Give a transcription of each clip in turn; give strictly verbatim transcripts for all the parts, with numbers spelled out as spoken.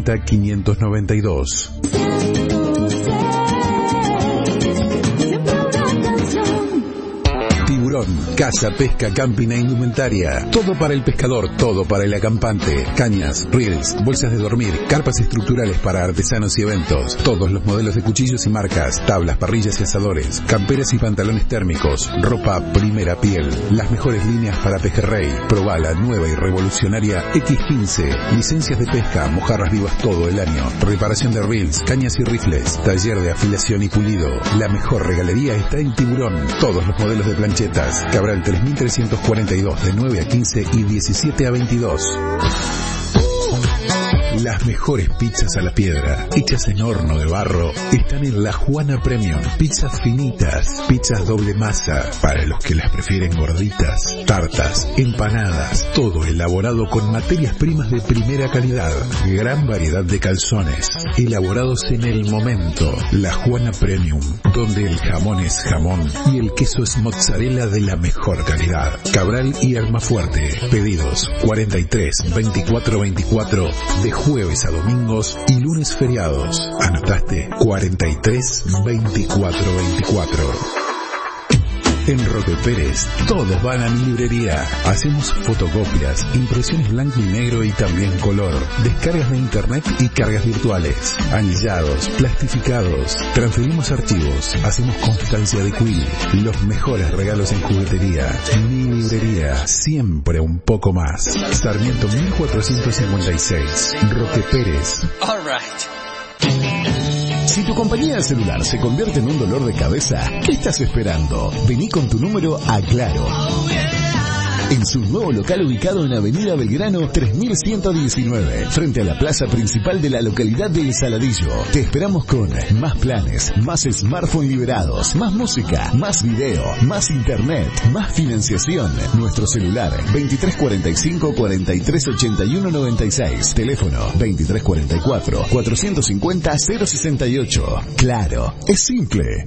noventa, quinientos noventa y dos. Tiburón, caza, pesca, camping e indumentaria. Todo para el pescador, todo para el acampante. Cañas, reels, bolsas de dormir, carpas estructurales para artesanos y eventos. Todos los modelos de cuchillos y marcas, tablas, parrillas y asadores, camperas y pantalones térmicos, ropa primera piel. Las mejores líneas para pejerrey. Probá la nueva y revolucionaria equis quince. Licencias de pesca, mojarras vivas todo el año. Reparación de reels, cañas y rifles. Taller de afilación y pulido. La mejor regalería está en Tiburón. Todos los modelos de plancha Cabral tres mil trescientos cuarenta y dos de nueve a quince y diecisiete a veintidós. Las mejores pizzas a la piedra, hechas en horno de barro, están en La Juana Premium. Pizzas finitas, pizzas doble masa, para los que las prefieren gorditas, tartas, empanadas, todo elaborado con materias primas de primera calidad. Gran variedad de calzones, elaborados en el momento. La Juana Premium, donde el jamón es jamón y el queso es mozzarella de la mejor calidad. Cabral y Almafuerte. Pedidos cuarenta y tres, veinticuatro veinticuatro de jueves a domingos y lunes feriados. ¿Anotaste? cuarenta y tres, veinticuatro veinticuatro. En Roque Pérez, todos van a mi librería. Hacemos fotocopias, impresiones blanco y negro y también color, descargas de internet y cargas virtuales, anillados, plastificados, transferimos archivos, hacemos constancia de quill, los mejores regalos en juguetería. Mi librería, siempre un poco más. Sarmiento mil cuatrocientos cincuenta y seis, Roque Pérez. All right. Si tu compañía de celular se convierte en un dolor de cabeza, ¿qué estás esperando? Vení con tu número a Claro. En su nuevo local ubicado en Avenida Belgrano tres mil ciento diecinueve, frente a la plaza principal de la localidad de El Saladillo. Te esperamos con más planes, más smartphone liberados, más música, más video, más internet, más financiación. Nuestro celular veintitrés cuarenta y cinco, cuarenta y tres ochenta y uno noventa y seis. Teléfono veintitrés cuarenta y cuatro, cuatrocientos cincuenta, cero sesenta y ocho. Claro, es simple.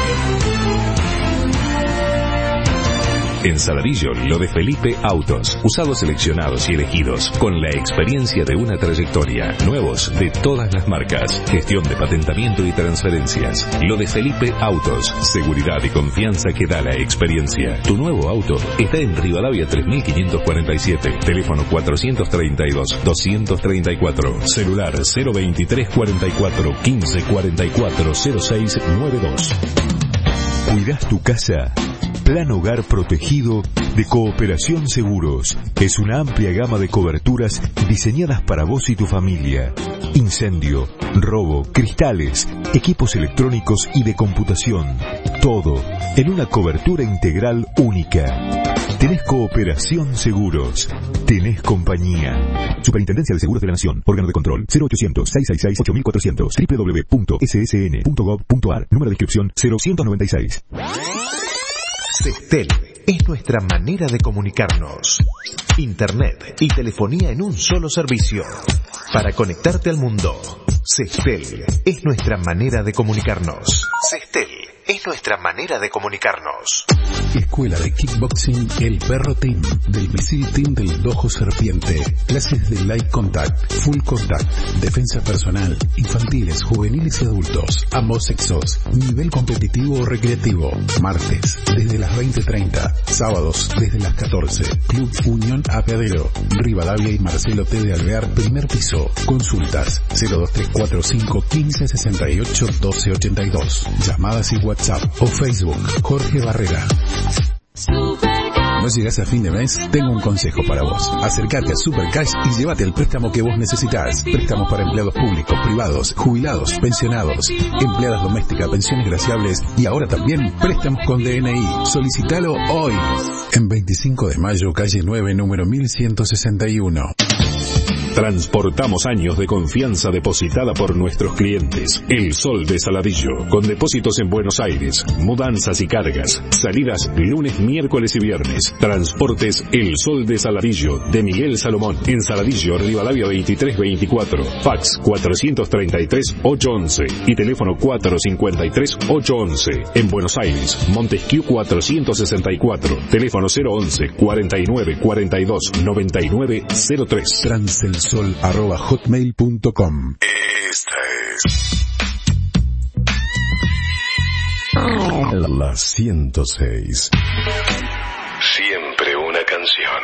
En Saladillo, lo de Felipe Autos. Usados seleccionados y elegidos, con la experiencia de una trayectoria. Nuevos de todas las marcas. Gestión de patentamiento y transferencias. Lo de Felipe Autos. Seguridad y confianza que da la experiencia. Tu nuevo auto está en Rivadavia tres mil quinientos cuarenta y siete. Teléfono cuatrocientos treinta y dos, doscientos treinta y cuatro. Celular cero veintitrés cuarenta y cuatro, quince cuarenta y cuatro, cero seis noventa y dos. ¿Cuidás tu casa? Plan Hogar Protegido de Cooperación Seguros. Es una amplia gama de coberturas diseñadas para vos y tu familia. Incendio, robo, cristales, equipos electrónicos y de computación. Todo en una cobertura integral única. Tenés Cooperación Seguros. Tenés compañía. Superintendencia de Seguros de la Nación. Órgano de control cero ochocientos, seiscientos sesenta y seis, ocho mil cuatrocientos. doble u doble u doble u punto s s n punto gov punto a r. Número de inscripción cero ciento noventa y seis. Sextel es nuestra manera de comunicarnos. Internet y telefonía en un solo servicio. Para conectarte al mundo. Sextel es nuestra manera de comunicarnos. Sextel es nuestra manera de comunicarnos. Escuela de Kickboxing El Perro Team, del Misil Team del Dojo Serpiente. Clases de Light Contact, Full Contact, defensa personal, infantiles, juveniles y adultos, ambos sexos, nivel competitivo o recreativo. Martes, desde las veinte treinta, sábados, desde las catorce. Club Unión Apeadero, Rivadavia y Marcelo T. de Alvear, primer piso. Consultas cero dos tres cuatro cinco, quince sesenta y ocho, doce ochenta y dos. Llamadas y WhatsApp o Facebook. Jorge Barrera. ¿No llegas a fin de mes? Tengo un consejo para vos. Acércate a Supercash y llévate el préstamo que vos necesitas. Préstamos para empleados públicos, privados, jubilados, pensionados, empleadas domésticas, pensiones graciables y ahora también préstamos con D N I. Solicítalo hoy. En veinticinco de mayo, calle nueve, número mil ciento sesenta y uno. Transportamos años de confianza depositada por nuestros clientes. El Sol de Saladillo, con depósitos en Buenos Aires, mudanzas y cargas, salidas lunes, miércoles y viernes. Transportes El Sol de Saladillo, de Miguel Salomón, en Saladillo, Rivadavia veintitrés veinticuatro, fax cuatrocientos treinta y tres, ochocientos once y teléfono cuatrocientos cincuenta y tres, ochocientos once. En Buenos Aires, Montesquieu cuatrocientos sesenta y cuatro, teléfono cero once, cuarenta y nueve, cuarenta y dos, noventa y nueve, cero tres. Transel sol arroba hotmail punto com. Esta es la ciento seis. Siempre una canción.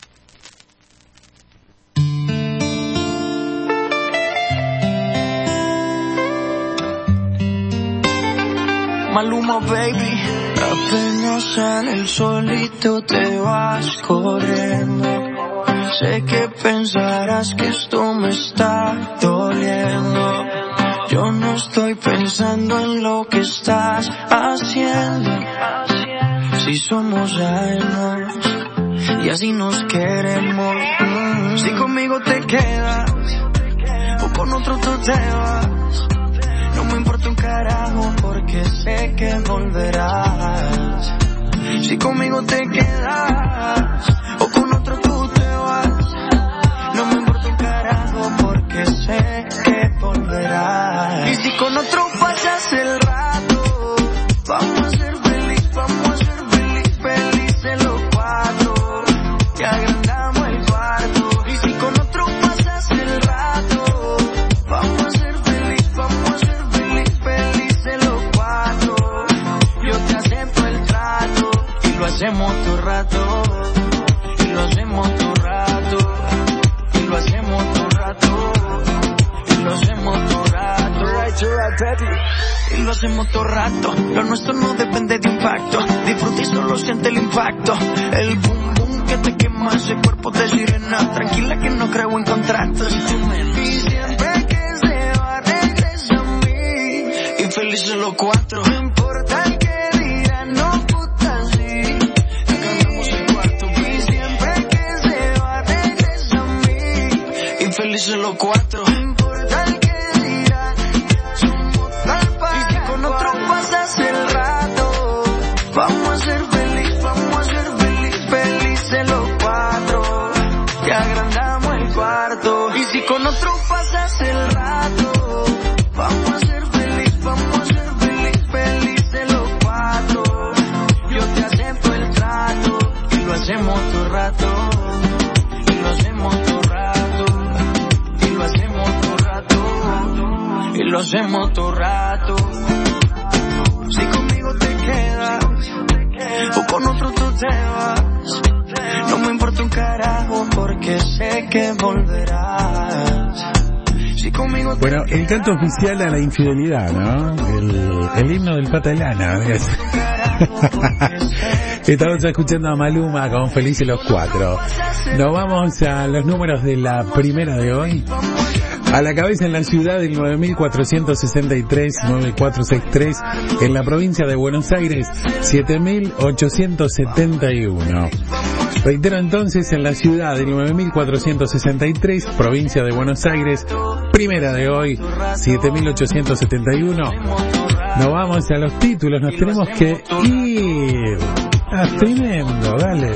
Maluma, baby. Apenas sale el solito te vas corriendo. Sé que pensarás que esto me está doliendo. Yo no estoy pensando en lo que estás haciendo. Si somos ajenos y así nos queremos. Si conmigo te quedas o con otro tú te vas, no me importa un carajo porque sé que volverás. Si conmigo te quedas o con otro tú te vas, no me importa un carajo porque sé que volverás. Y si con otro pasas el rato, vamos a ser feliz, vamos a ser feliz, felices los cuatro. Te agrandamos el cuarto. Y si con otro pasas el rato, vamos a ser feliz, vamos a ser feliz, felices los cuatro. Yo te acepto el trato y lo hacemos todo rato. Y lo hacemos todo rato. Y lo hacemos todo rato. Y lo hacemos todo rato. Y lo hacemos todo rato. Lo nuestro no depende de impacto. Disfruta y solo siente el impacto. El boom boom que te quema ese cuerpo de sirena. Tranquila que no creo en contratos. Y siempre que se va regresa a mí. Y felices los cuatro. No importa el que dirán, no puta sí. Ganamos el cuarto. Y siempre que se va regresa a mí. Y felices los cuatro. No importa el que dirán, somos tal para. Y si con otro pasas el rato, vamos a ser feliz, vamos a ser feliz, felices los cuatro. Te agrandamos el cuarto. Y si con otro pasas el rato, vamos a ser feliz, vamos a ser feliz, felices los cuatro. Yo te acepto el trato y lo hacemos todo rato. Y lo hacemos todo rato. Y lo hacemos todo rato. Y lo hacemos todo rato. Si conmigo te quedas o con otro tú te vas, no me importa un carajo porque sé que volverás. Si conmigo te Bueno, el canto oficial a la infidelidad, ¿no? El, el himno del pata de lana. Estamos escuchando a Maluma con Felices los Cuatro. Nos vamos a los números de la primera de hoy. A la cabeza en la ciudad del nueve mil cuatrocientos sesenta y tres, nueve cuatro seis tres. En la provincia de Buenos Aires, siete mil ochocientos setenta y uno. Reitero entonces, en la ciudad del nueve mil cuatrocientos sesenta y tres, provincia de Buenos Aires, primera de hoy, siete mil ochocientos setenta y uno. Nos vamos a los títulos, nos tenemos que ir. Ah, tremendo, dale.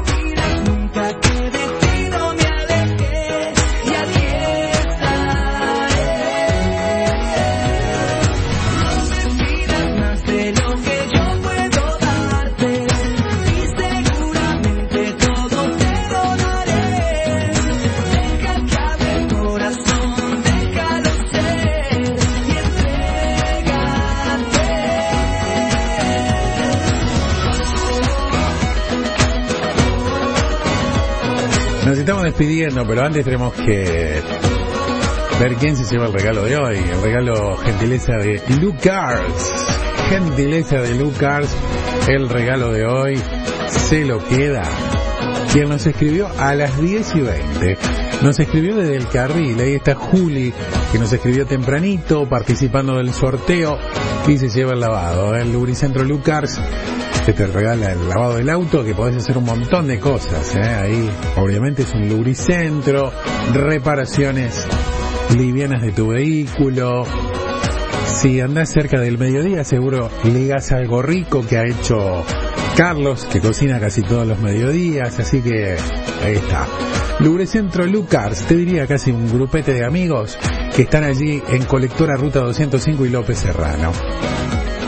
Nos estamos despidiendo, pero antes tenemos que ver quién se lleva el regalo de hoy. El regalo gentileza de Lucars. Gentileza de Lucars. El regalo de hoy se lo queda quien nos escribió a las diez y veinte. Nos escribió desde el carril. Ahí está Juli, que nos escribió tempranito, participando del sorteo, y se lleva el lavado. El Lubricentro Lucars, que te regala el lavado del auto, que podés hacer un montón de cosas, ¿eh? Ahí obviamente es un lubricentro, reparaciones livianas de tu vehículo. Si andás cerca del mediodía, seguro ligas algo rico que ha hecho Carlos, que cocina casi todos los mediodías, así que ahí está. Lubricentro Lucars, te diría casi un grupete de amigos que están allí en Colectora Ruta doscientos cinco y López Serrano.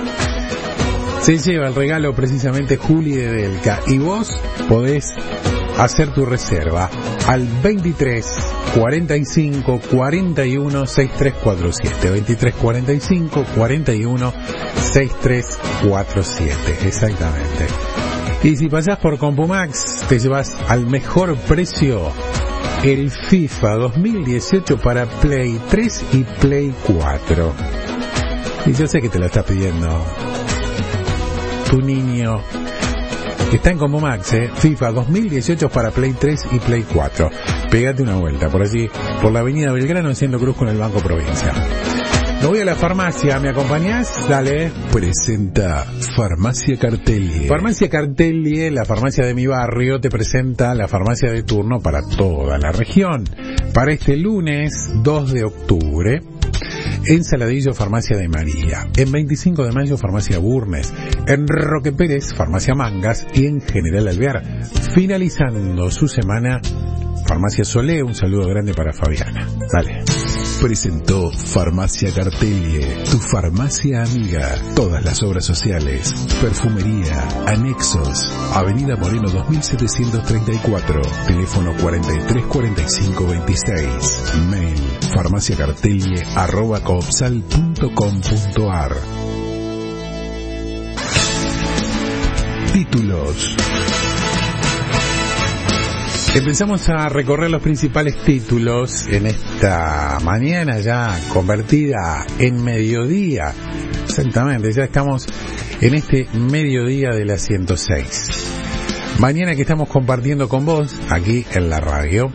Se lleva el regalo precisamente Juli de Delca, y vos podés hacer tu reserva al veintitrés cuarenta y cinco cuarenta y uno sesenta y tres cuarenta y siete, veintitrés cuarenta y cinco cuarenta y uno sesenta y tres cuarenta y siete, exactamente. Y si pasás por Compumax, te llevas al mejor precio el FIFA dos mil dieciocho para Play tres y Play cuatro. Y yo sé que te lo está pidiendo tu niño. Está en Compumax, ¿eh? FIFA dos mil dieciocho para Play tres y Play cuatro. Pégate una vuelta por allí, por la avenida Belgrano, haciendo cruz con el Banco Provincia. Me voy a la farmacia, ¿me acompañás? Dale. Presenta Farmacia Cartelli. Farmacia Cartelli, la farmacia de mi barrio, te presenta la farmacia de turno para toda la región. Para este lunes dos de octubre, en Saladillo, Farmacia de María. En veinticinco de mayo, Farmacia Burnes. En Roque Pérez, Farmacia Mangas. Y en General Alvear, finalizando su semana, Farmacia Solé. Un saludo grande para Fabiana. Dale. Presentó Farmacia Cartelli, tu farmacia amiga. Todas las obras sociales, perfumería, anexos. Avenida Moreno dos mil setecientos treinta y cuatro. Teléfono cuarenta y tres cuarenta y cinco veintiséis. Mail farmaciacartelli arroba coopsal punto com punto ar. Títulos. Empezamos a recorrer los principales títulos en esta mañana ya convertida en mediodía. Exactamente, ya estamos en este mediodía de la ciento seis. Mañana que estamos compartiendo con vos aquí en la radio.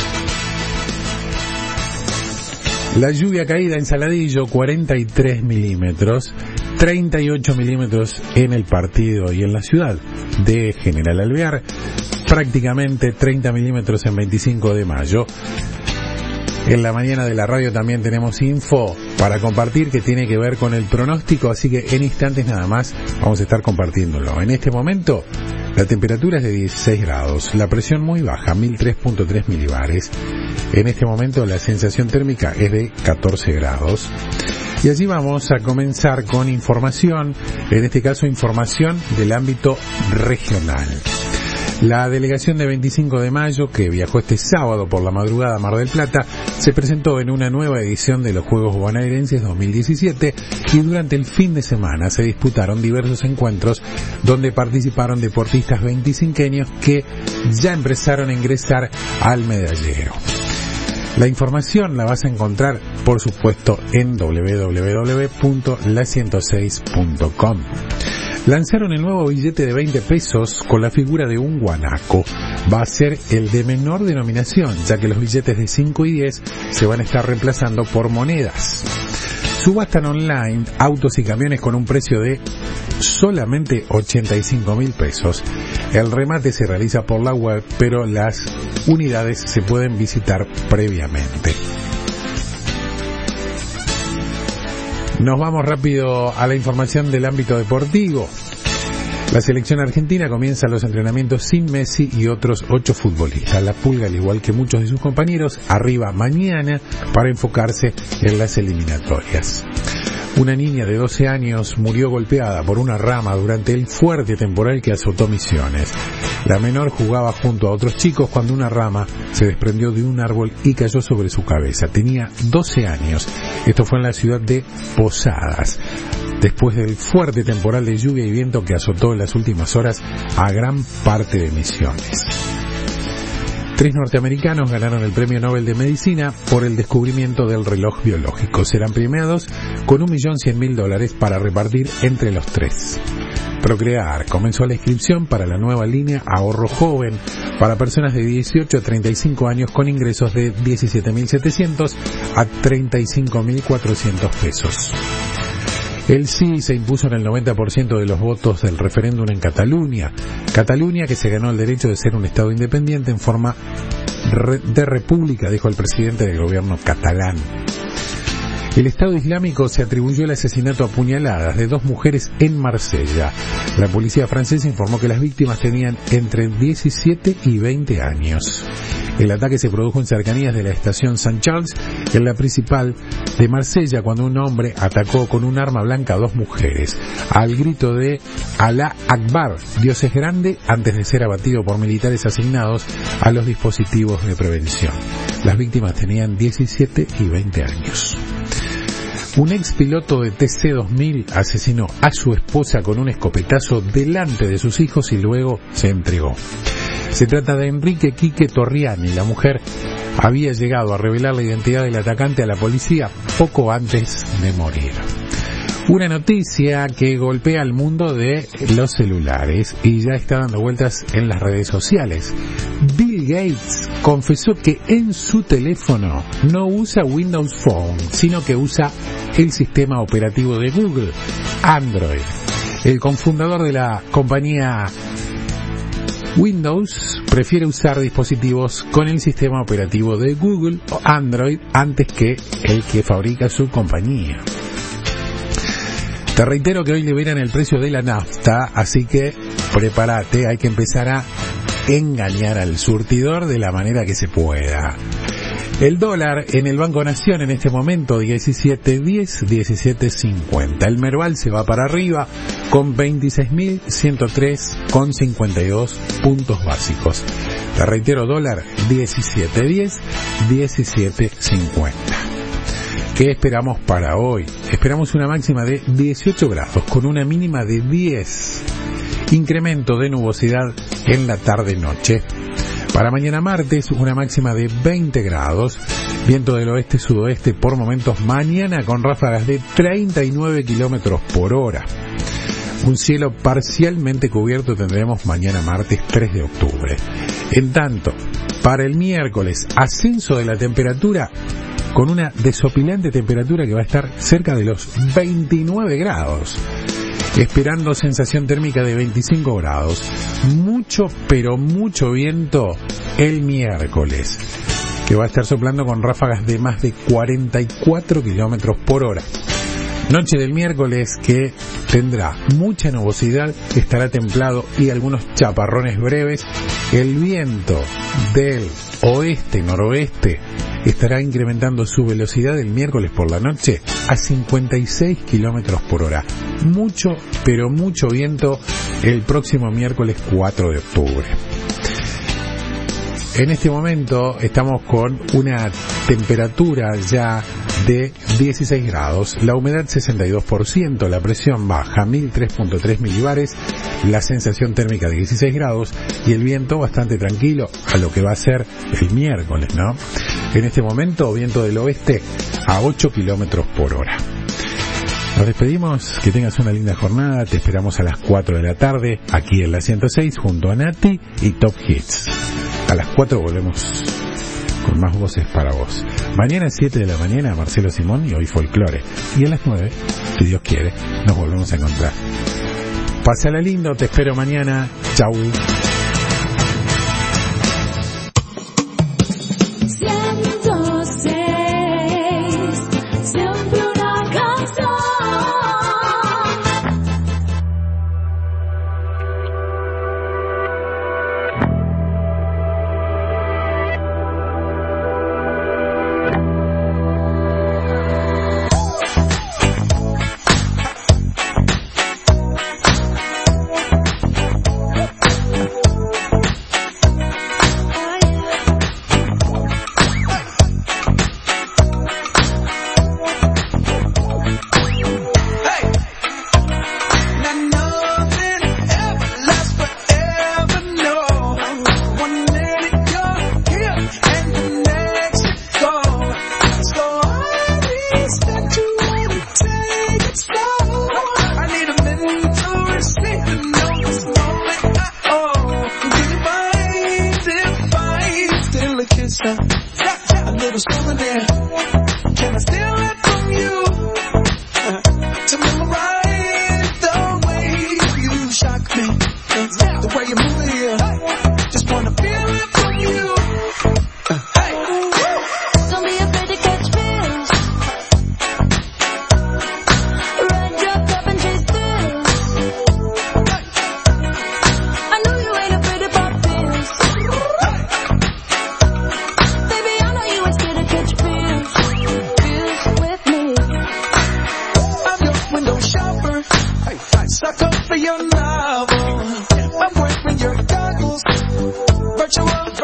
La lluvia caída en Saladillo, cuarenta y tres milímetros, treinta y ocho milímetros en el partido y en la ciudad de General Alvear. Prácticamente treinta milímetros en veinticinco de mayo. En la mañana de la radio también tenemos info para compartir que tiene que ver con el pronóstico, así que en instantes nada más vamos a estar compartiéndolo. En este momento la temperatura es de dieciséis grados, la presión muy baja, mil tres punto tres milibares. En este momento la sensación térmica es de catorce grados. Y allí vamos a comenzar con información, en este caso información del ámbito regional. La delegación de veinticinco de mayo, que viajó este sábado por la madrugada a Mar del Plata, se presentó en una nueva edición de los Juegos Bonaerenses dos mil diecisiete y durante el fin de semana se disputaron diversos encuentros donde participaron deportistas veinticinqueños que ya empezaron a ingresar al medallero. La información la vas a encontrar, por supuesto, en doble u doble u doble u punto la ciento seis punto com. Lanzaron el nuevo billete de veinte pesos con la figura de un guanaco. Va a ser el de menor denominación, ya que los billetes de cinco y diez se van a estar reemplazando por monedas. Subastan online autos y camiones con un precio de solamente ochenta y cinco mil pesos. El remate se realiza por la web, pero las unidades se pueden visitar previamente. Nos vamos rápido a la información del ámbito deportivo. La selección argentina comienza los entrenamientos sin Messi y otros ocho futbolistas. La Pulga, al igual que muchos de sus compañeros, arriba mañana para enfocarse en las eliminatorias. Una niña de doce años murió golpeada por una rama durante el fuerte temporal que azotó Misiones. La menor jugaba junto a otros chicos cuando una rama se desprendió de un árbol y cayó sobre su cabeza. Tenía doce años. Esto fue en la ciudad de Posadas, después del fuerte temporal de lluvia y viento que azotó en las últimas horas a gran parte de Misiones. Tres norteamericanos ganaron el Premio Nobel de Medicina por el descubrimiento del reloj biológico. Serán premiados con un millón cien mil dólares para repartir entre los tres. Procrear comenzó la inscripción para la nueva línea Ahorro Joven para personas de dieciocho a treinta y cinco años con ingresos de diecisiete mil setecientos a treinta y cinco mil cuatrocientos pesos. El sí se impuso en el noventa por ciento de los votos del referéndum en Cataluña. Cataluña, que se ganó el derecho de ser un Estado independiente en forma de república, dijo el presidente del gobierno catalán. El Estado Islámico se atribuyó el asesinato a puñaladas de dos mujeres en Marsella. La policía francesa informó que las víctimas tenían entre diecisiete y veinte años. El ataque se produjo en cercanías de la estación Saint Charles, en la principal de Marsella, cuando un hombre atacó con un arma blanca a dos mujeres, al grito de Alá Akbar, Dios es grande, antes de ser abatido por militares asignados a los dispositivos de prevención. Las víctimas tenían diecisiete y veinte años. Un ex piloto de T C dos mil asesinó a su esposa con un escopetazo delante de sus hijos y luego se entregó. Se trata de Enrique Quique Torriani. La mujer había llegado a revelar la identidad del atacante a la policía poco antes de morir. Una noticia que golpea al mundo de los celulares y ya está dando vueltas en las redes sociales. Bill Gates confesó que en su teléfono no usa Windows Phone, sino que usa el sistema operativo de Google, Android. El cofundador de la compañía Windows prefiere usar dispositivos con el sistema operativo de Google o Android antes que el que fabrica su compañía. Te reitero que hoy liberan el precio de la nafta, así que prepárate, hay que empezar a engañar al surtidor de la manera que se pueda. El dólar en el Banco Nación en este momento diecisiete diez, diecisiete cincuenta. El Merval se va para arriba con veintiséis mil ciento tres con cincuenta y dos puntos básicos. Te reitero, dólar diecisiete diez, diecisiete cincuenta. ¿Qué esperamos para hoy? Esperamos una máxima de dieciocho grados con una mínima de diez. Incremento de nubosidad en la tarde-noche. Para mañana martes, una máxima de veinte grados. Viento del oeste-sudoeste por momentos mañana con ráfagas de treinta y nueve kilómetros por hora. Un cielo parcialmente cubierto tendremos mañana martes tres de octubre. En tanto, para el miércoles, ascenso de la temperatura con una desopilante temperatura que va a estar cerca de los veintinueve grados. Esperando sensación térmica de veinticinco grados. Mucho, pero mucho viento el miércoles, que va a estar soplando con ráfagas de más de cuarenta y cuatro kilómetros por hora. Noche del miércoles que tendrá mucha nubosidad, estará templado y algunos chaparrones breves. El viento del oeste-noroeste estará incrementando su velocidad el miércoles por la noche a cincuenta y seis kilómetros por hora. Mucho, pero mucho viento el próximo miércoles cuatro de octubre. En este momento estamos con una temperatura ya de dieciséis grados, la humedad sesenta y dos por ciento, la presión baja mil tres punto tres milibares, la sensación térmica de dieciséis grados y el viento bastante tranquilo a lo que va a ser el miércoles, ¿no? En este momento, viento del oeste a ocho kilómetros por hora. Nos despedimos, que tengas una linda jornada, te esperamos a las cuatro de la tarde, aquí en la ciento seis, junto a Nati y Top Hits. A las cuatro volvemos con más voces para vos. Mañana a siete de la mañana, Marcelo Simón y Hoy Folclore. Y a las nueve, si Dios quiere, nos volvemos a encontrar. Pásala lindo, te espero mañana. Chau.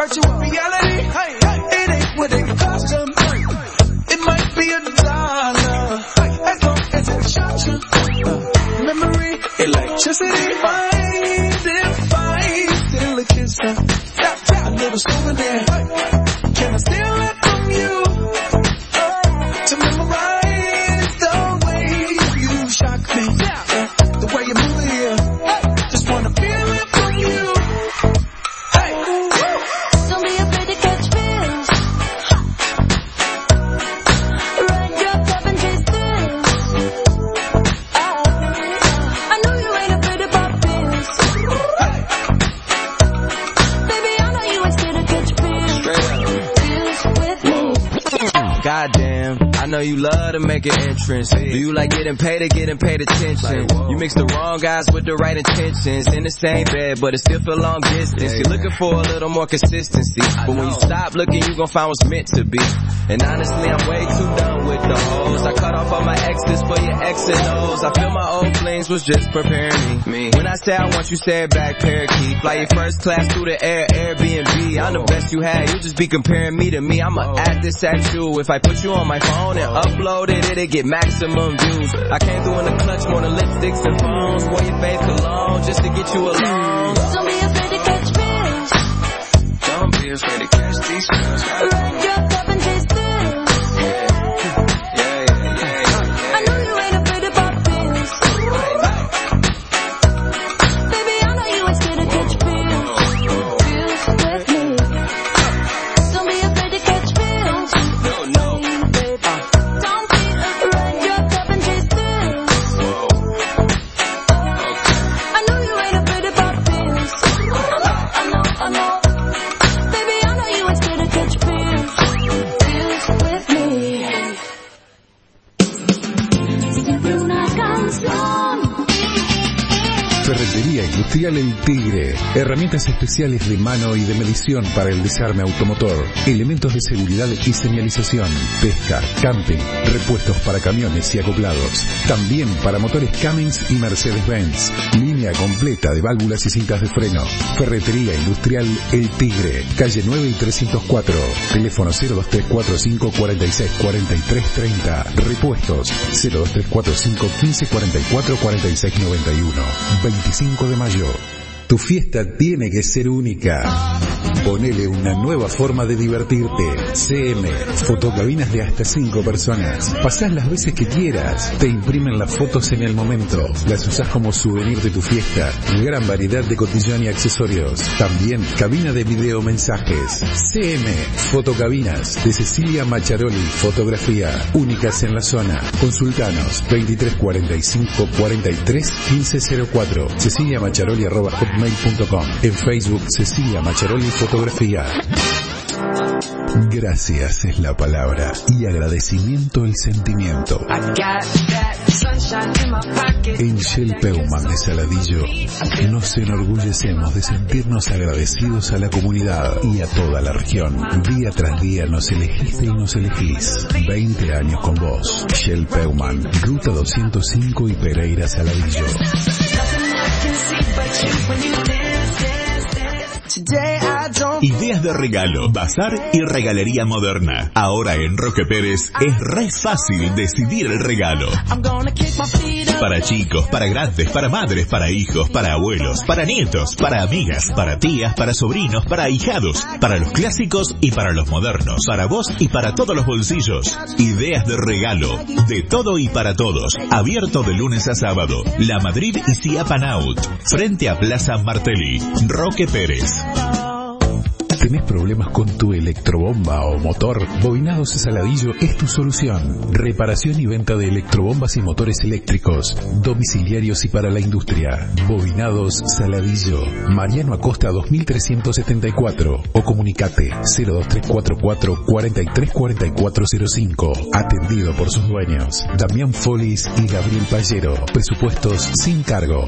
virtual reality. Hey, hey, it ain't what it costs to me. It might be a dollar, as long as it shot you. Uh, memory, electricity, mind if I steal a kiss from tap, tap, a little souvenir. Can I steal it from you? Uh, to memorize the way you shock me, uh, the way you move here. Uh, just wanna feel it from you. Hey, don't be afraid to catch feels. Ride your cup and chase thrills. I know you ain't afraid to pop pills. Baby, I know you ain't scared to catch feels. Feels with me. Goddamn, I know you love to make an entrance. Do you like getting paid or getting paid attention? You mix the wrong guys with the right intentions. In the same bed, but it still feel long distance. You're looking for a little more consistency. But when you stop looking, you gon' find what's meant to be. And honestly, I'm way too done with the hoes. I cut off all my exes for your X and O's. I feel my old flings was just preparing me. When I say I want you, say it back, parakeet. Fly your first class through the air, Airbnb. I'm the best you had, you just be comparing me to me. I'ma add this at you. If I put you on my phone and upload it, it'll get maximum views. I came through in the clutch more than lipsticks and phones. Wore your faith cologne just to get you alone. Don't be afraid to catch feels. don't be afraid to catch these feels. Ride your cup and chase thrills. Yeah, yeah, yeah, yeah. I know you ain't afraid to pop pills. Baby, I know you ain't scared to catch feels. Feels with me. Don't be afraid to catch feels. No, no. Don't be afraid. Ride your cup and chase thrills. I know you ain't afraid to pop pills. I know, I know, I know. Baby, I know you ain't scared to catch feels. Feels with me. Siempre una canción. Ferretería Industrial El Tigre. Herramientas especiales de mano y de medición para el desarme automotor. Elementos de seguridad y señalización. Pesca, camping, repuestos para camiones y acoplados. También para motores Cummins y Mercedes-Benz. Línea completa de válvulas y cintas de freno. Ferretería Industrial El Tigre. Calle nueve y trescientos cuatro. Teléfono cero dos tres cuatro cinco cuatro seis cuatro tres tres cero. Repuestos cero dos tres cuatro cinco uno cinco cuatro cuatro cuatro seis nueve uno. veinticinco de mayo. Tu fiesta tiene que ser única. Ponele una nueva forma de divertirte. C M, fotocabinas de hasta cinco personas. Pasás las veces que quieras. Te imprimen las fotos en el momento. Las usás como souvenir de tu fiesta. Gran variedad de cotillón y accesorios. También cabina de video mensajes. C M, fotocabinas de Cecilia Macharoli, fotografía. Únicas en la zona. Consultanos veintitrés cuarenta y cinco cuarenta y tres quince cero cuatro. Cecilia Macharoli arroba hotmail punto com. En Facebook Cecilia Macharoli Fotografía. Gracias es la palabra y agradecimiento el sentimiento. En Shell Peuman de Saladillo nos enorgullecemos de sentirnos agradecidos a la comunidad y a toda la región. Día tras día nos elegiste y nos elegís. veinte años con vos. Shell Peuman, Ruta doscientos cinco y Pereira Saladillo. Ideas de regalo, bazar y regalería moderna. Ahora en Roque Pérez es re fácil decidir el regalo. Para chicos, para grandes, para madres, para hijos, para abuelos, para nietos, para amigas, para tías, para sobrinos, para ahijados, para los clásicos y para los modernos, para vos y para todos los bolsillos. Ideas de regalo, de todo y para todos. Abierto de lunes a sábado. La Madrid y Ciapanaut, frente a Plaza Martelli. Roque Pérez. ¿Tenés problemas con tu electrobomba o motor? Bobinados Saladillo es tu solución. Reparación y venta de electrobombas y motores eléctricos, domiciliarios y para la industria. Bobinados Saladillo. Mariano Acosta dos mil trescientos setenta y cuatro o comunicate cero dos tres cuatro cuatro cuatro tres cuatro cuatro cero cinco. Atendido por sus dueños, Damián Folis y Gabriel Pallero. Presupuestos sin cargo.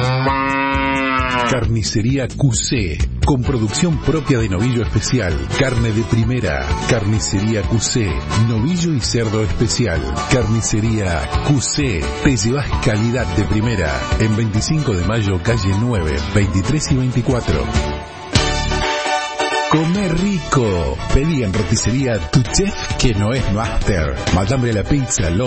Carnicería Q C, con producción propia de novillo especial, carne de primera. Carnicería Q C, novillo y cerdo especial. Carnicería Q C, te llevas calidad de primera. En veinticinco de mayo, calle nueve, veintitrés y veinticuatro. Come rico. Pedí en roticería Tu Chef, que no es Master. Matambre la pizza,